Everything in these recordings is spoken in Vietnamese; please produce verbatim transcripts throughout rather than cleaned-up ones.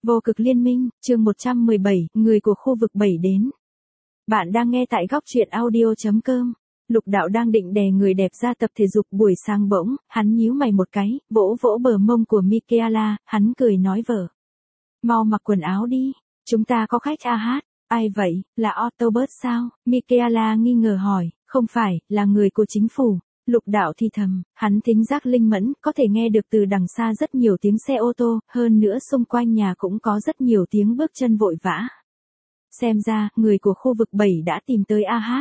Vô cực liên minh, chương một trăm mười bảy, người của khu vực bảy đến. Bạn đang nghe tại góc truyện audio.com. Lục Đạo đang định đè người đẹp ra tập thể dục buổi sáng bỗng, hắn nhíu mày một cái, vỗ vỗ bờ mông của Michaela, hắn cười nói vợ. Mau mặc quần áo đi, chúng ta có khách a hát. Ai vậy, là Autobot sao? Michaela nghi ngờ hỏi, không phải, là người của chính phủ. Lục Đạo thì thầm, hắn thính giác linh mẫn, có thể nghe được từ đằng xa rất nhiều tiếng xe ô tô, hơn nữa xung quanh nhà cũng có rất nhiều tiếng bước chân vội vã. Xem ra, người của khu vực bảy đã tìm tới a hát.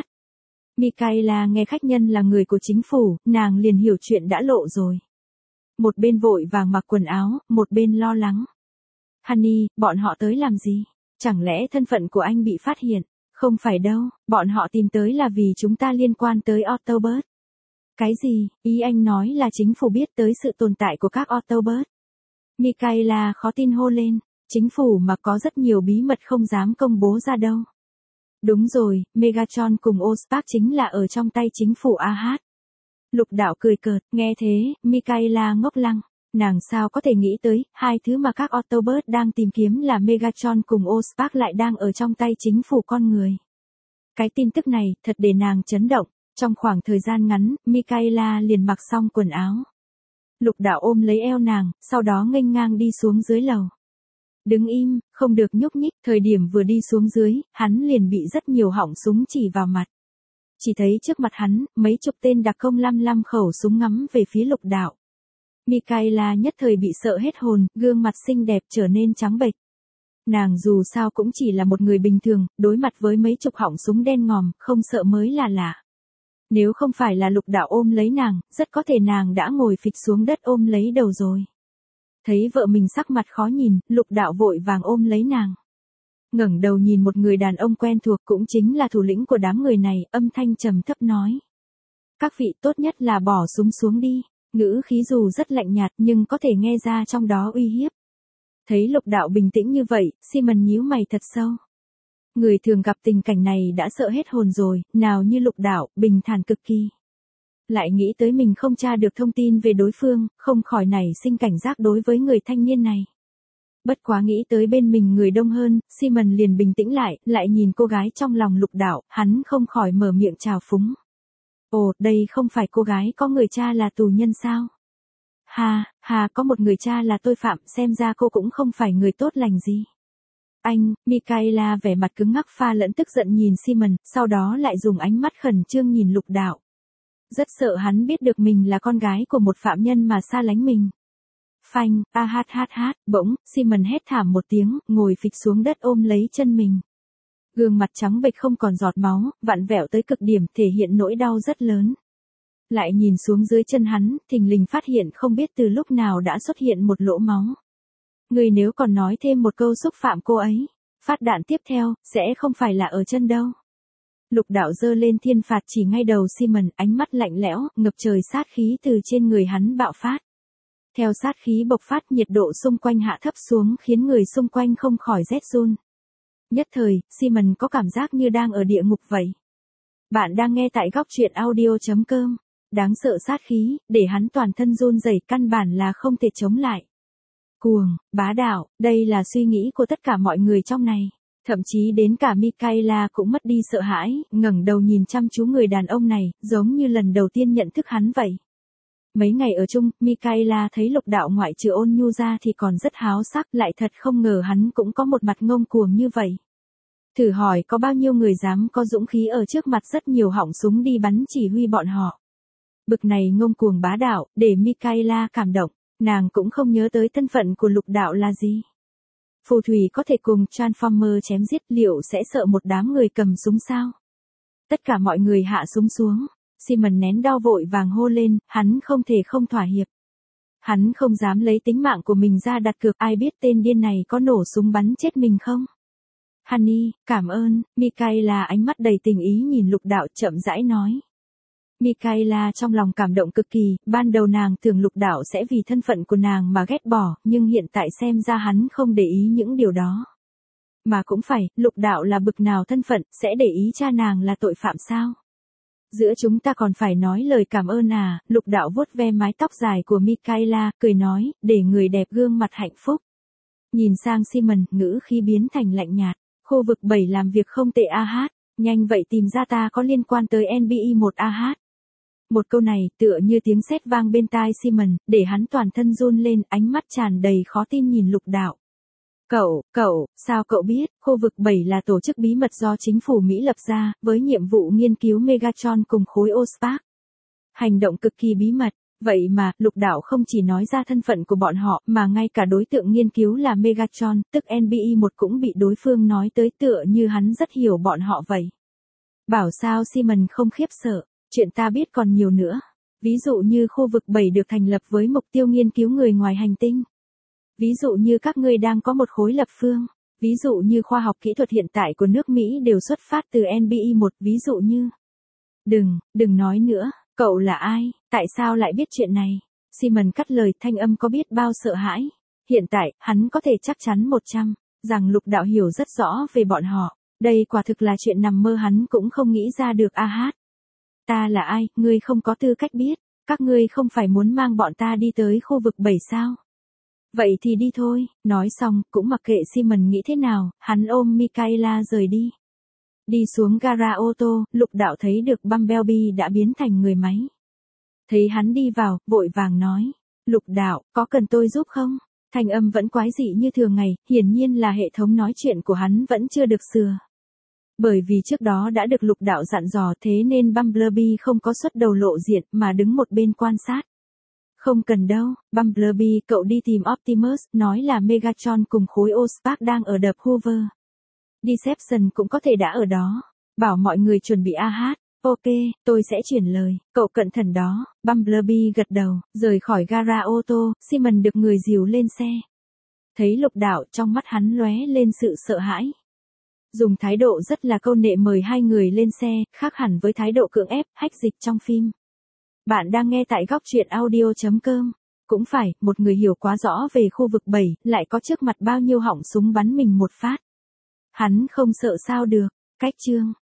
Michaela nghe khách nhân là người của chính phủ, nàng liền hiểu chuyện đã lộ rồi. Một bên vội vàng mặc quần áo, một bên lo lắng. Honey, bọn họ tới làm gì? Chẳng lẽ thân phận của anh bị phát hiện? Không phải đâu, bọn họ tìm tới là vì chúng ta liên quan tới Autobot. Cái gì, ý anh nói là chính phủ biết tới sự tồn tại của các Autobot. Michaela khó tin hô lên, chính phủ mà có rất nhiều bí mật không dám công bố ra đâu. Đúng rồi, Megatron cùng Ospark chính là ở trong tay chính phủ a hát. Lục Đạo cười cợt, nghe thế, Michaela ngốc lăng, nàng sao có thể nghĩ tới, hai thứ mà các Autobot đang tìm kiếm là Megatron cùng Ospark lại đang ở trong tay chính phủ con người. Cái tin tức này, thật để nàng chấn động. Trong khoảng thời gian ngắn, Michaela liền mặc xong quần áo. Lục Đạo ôm lấy eo nàng, sau đó nghênh ngang đi xuống dưới lầu. Đứng im, không được nhúc nhích, thời điểm vừa đi xuống dưới, hắn liền bị rất nhiều họng súng chỉ vào mặt. Chỉ thấy trước mặt hắn, mấy chục tên đặc công lăm lăm khẩu súng ngắm về phía Lục Đạo. Michaela nhất thời bị sợ hết hồn, gương mặt xinh đẹp trở nên trắng bệch. Nàng dù sao cũng chỉ là một người bình thường, đối mặt với mấy chục họng súng đen ngòm, không sợ mới là lạ. Nếu không phải là Lục Đạo ôm lấy nàng, rất có thể nàng đã ngồi phịch xuống đất ôm lấy đầu rồi. Thấy vợ mình sắc mặt khó nhìn, Lục Đạo vội vàng ôm lấy nàng. Ngẩng đầu nhìn một người đàn ông quen thuộc cũng chính là thủ lĩnh của đám người này, âm thanh trầm thấp nói. Các vị tốt nhất là bỏ súng xuống đi, ngữ khí dù rất lạnh nhạt nhưng có thể nghe ra trong đó uy hiếp. Thấy Lục Đạo bình tĩnh như vậy, Simon nhíu mày thật sâu. Người thường gặp tình cảnh này đã sợ hết hồn rồi, nào như Lục Đạo, bình thản cực kỳ. Lại nghĩ tới mình không tra được thông tin về đối phương, không khỏi nảy sinh cảnh giác đối với người thanh niên này. Bất quá nghĩ tới bên mình người đông hơn, Simon liền bình tĩnh lại, lại nhìn cô gái trong lòng Lục Đạo, hắn không khỏi mở miệng chào phúng. Ồ, đây không phải cô gái có người cha là tù nhân sao? Hà, hà có một người cha là tội phạm, xem ra cô cũng không phải người tốt lành gì. Anh, Michaela vẻ mặt cứng ngắc pha lẫn tức giận nhìn Simon, sau đó lại dùng ánh mắt khẩn trương nhìn Lục Đạo. Rất sợ hắn biết được mình là con gái của một phạm nhân mà xa lánh mình. Phanh, a hát hát hát, bỗng, Simon hét thảm một tiếng, ngồi phịch xuống đất ôm lấy chân mình. Gương mặt trắng bệch không còn giọt máu, vặn vẹo tới cực điểm, thể hiện nỗi đau rất lớn. Lại nhìn xuống dưới chân hắn, thình lình phát hiện không biết từ lúc nào đã xuất hiện một lỗ máu. Người nếu còn nói thêm một câu xúc phạm cô ấy, phát đạn tiếp theo, sẽ không phải là ở chân đâu. Lục Đạo giơ lên thiên phạt chỉ ngay đầu Simon, ánh mắt lạnh lẽo, ngập trời sát khí từ trên người hắn bạo phát. Theo sát khí bộc phát, nhiệt độ xung quanh hạ thấp xuống khiến người xung quanh không khỏi rét run. Nhất thời, Simon có cảm giác như đang ở địa ngục vậy. Bạn đang nghe tại góc truyện audio.com. Đáng sợ sát khí, để hắn toàn thân run rẩy, căn bản là không thể chống lại. Cuồng, bá đạo, đây là suy nghĩ của tất cả mọi người trong này. Thậm chí đến cả Michaela cũng mất đi sợ hãi, ngẩng đầu nhìn chăm chú người đàn ông này, giống như lần đầu tiên nhận thức hắn vậy. Mấy ngày ở chung, Michaela thấy Lục Đạo ngoại trừ ôn nhu ra thì còn rất háo sắc, lại thật không ngờ hắn cũng có một mặt ngông cuồng như vậy. Thử hỏi có bao nhiêu người dám có dũng khí ở trước mặt rất nhiều họng súng đi bắn chỉ huy bọn họ. Bực này ngông cuồng bá đạo, để Michaela cảm động, nàng cũng không nhớ tới thân phận của Lục Đạo là gì. Phù thủy có thể cùng Transformer chém giết, liệu sẽ sợ một đám người cầm súng sao? Tất cả mọi người hạ súng xuống. Simon nén đau vội vàng hô lên, hắn không thể không thỏa hiệp. Hắn không dám lấy tính mạng của mình ra đặt cược, ai biết tên điên này có nổ súng bắn chết mình không? Honey, cảm ơn, Michaela ánh mắt đầy tình ý nhìn Lục Đạo chậm rãi nói. Michaela trong lòng cảm động cực kỳ, ban đầu nàng tưởng Lục Đạo sẽ vì thân phận của nàng mà ghét bỏ, nhưng hiện tại xem ra hắn không để ý những điều đó. Mà cũng phải, Lục Đạo là bực nào thân phận, sẽ để ý cha nàng là tội phạm sao? Giữa chúng ta còn phải nói lời cảm ơn à? Lục Đạo vuốt ve mái tóc dài của Michaela, cười nói, để người đẹp gương mặt hạnh phúc. Nhìn sang Simon, ngữ khí biến thành lạnh nhạt. Khu vực bảy làm việc không tệ a hát. Nhanh vậy tìm ra ta có liên quan tới en bê e một a hát. Một câu này tựa như tiếng sét vang bên tai Simon, để hắn toàn thân run lên, ánh mắt tràn đầy khó tin nhìn Lục Đạo. Cậu, cậu, sao cậu biết, khu vực bảy là tổ chức bí mật do chính phủ Mỹ lập ra, với nhiệm vụ nghiên cứu Megatron cùng khối Ospark. Hành động cực kỳ bí mật, vậy mà, Lục Đạo không chỉ nói ra thân phận của bọn họ, mà ngay cả đối tượng nghiên cứu là Megatron, tức en bê e một cũng bị đối phương nói tới tựa như hắn rất hiểu bọn họ vậy. Bảo sao Simon không khiếp sợ, chuyện ta biết còn nhiều nữa. Ví dụ như khu vực bảy được thành lập với mục tiêu nghiên cứu người ngoài hành tinh. Ví dụ như các ngươi đang có một khối lập phương. Ví dụ như khoa học kỹ thuật hiện tại của nước Mỹ đều xuất phát từ en bê e một. Ví dụ như... Đừng, đừng nói nữa, cậu là ai, tại sao lại biết chuyện này? Simon cắt lời, thanh âm có biết bao sợ hãi. Hiện tại, hắn có thể chắc chắn một trăm, rằng Lục Đạo hiểu rất rõ về bọn họ. Đây quả thực là chuyện nằm mơ hắn cũng không nghĩ ra được a hát. Ta là ai, ngươi không có tư cách biết, các ngươi không phải muốn mang bọn ta đi tới khu vực bảy sao? Vậy thì đi thôi, nói xong, cũng mặc kệ Simon nghĩ thế nào, hắn ôm Michaela rời đi. Đi xuống gara ô tô, Lục Đạo thấy được Bumblebee đã biến thành người máy. Thấy hắn đi vào, vội vàng nói, Lục Đạo, có cần tôi giúp không? Thanh âm vẫn quái dị như thường ngày, hiển nhiên là hệ thống nói chuyện của hắn vẫn chưa được sửa. Bởi vì trước đó đã được Lục Đạo dặn dò, thế nên Bumblebee không có xuất đầu lộ diện mà đứng một bên quan sát. Không cần đâu, Bumblebee, cậu đi tìm Optimus, nói là Megatron cùng khối Ospark đang ở đập Hoover. Deception cũng có thể đã ở đó. Bảo mọi người chuẩn bị a hát. Ok, tôi sẽ chuyển lời, cậu cẩn thận đó. Bumblebee gật đầu, rời khỏi gara ô tô, Simon được người dìu lên xe. Thấy Lục Đạo, trong mắt hắn lóe lên sự sợ hãi. Dùng thái độ rất là câu nệ mời hai người lên xe, khác hẳn với thái độ cưỡng ép, hách dịch trong phim. Bạn đang nghe tại góc truyện audio chấm com. Cũng phải, một người hiểu quá rõ về khu vực bảy, lại có trước mặt bao nhiêu họng súng bắn mình một phát. Hắn không sợ sao được. Cách chương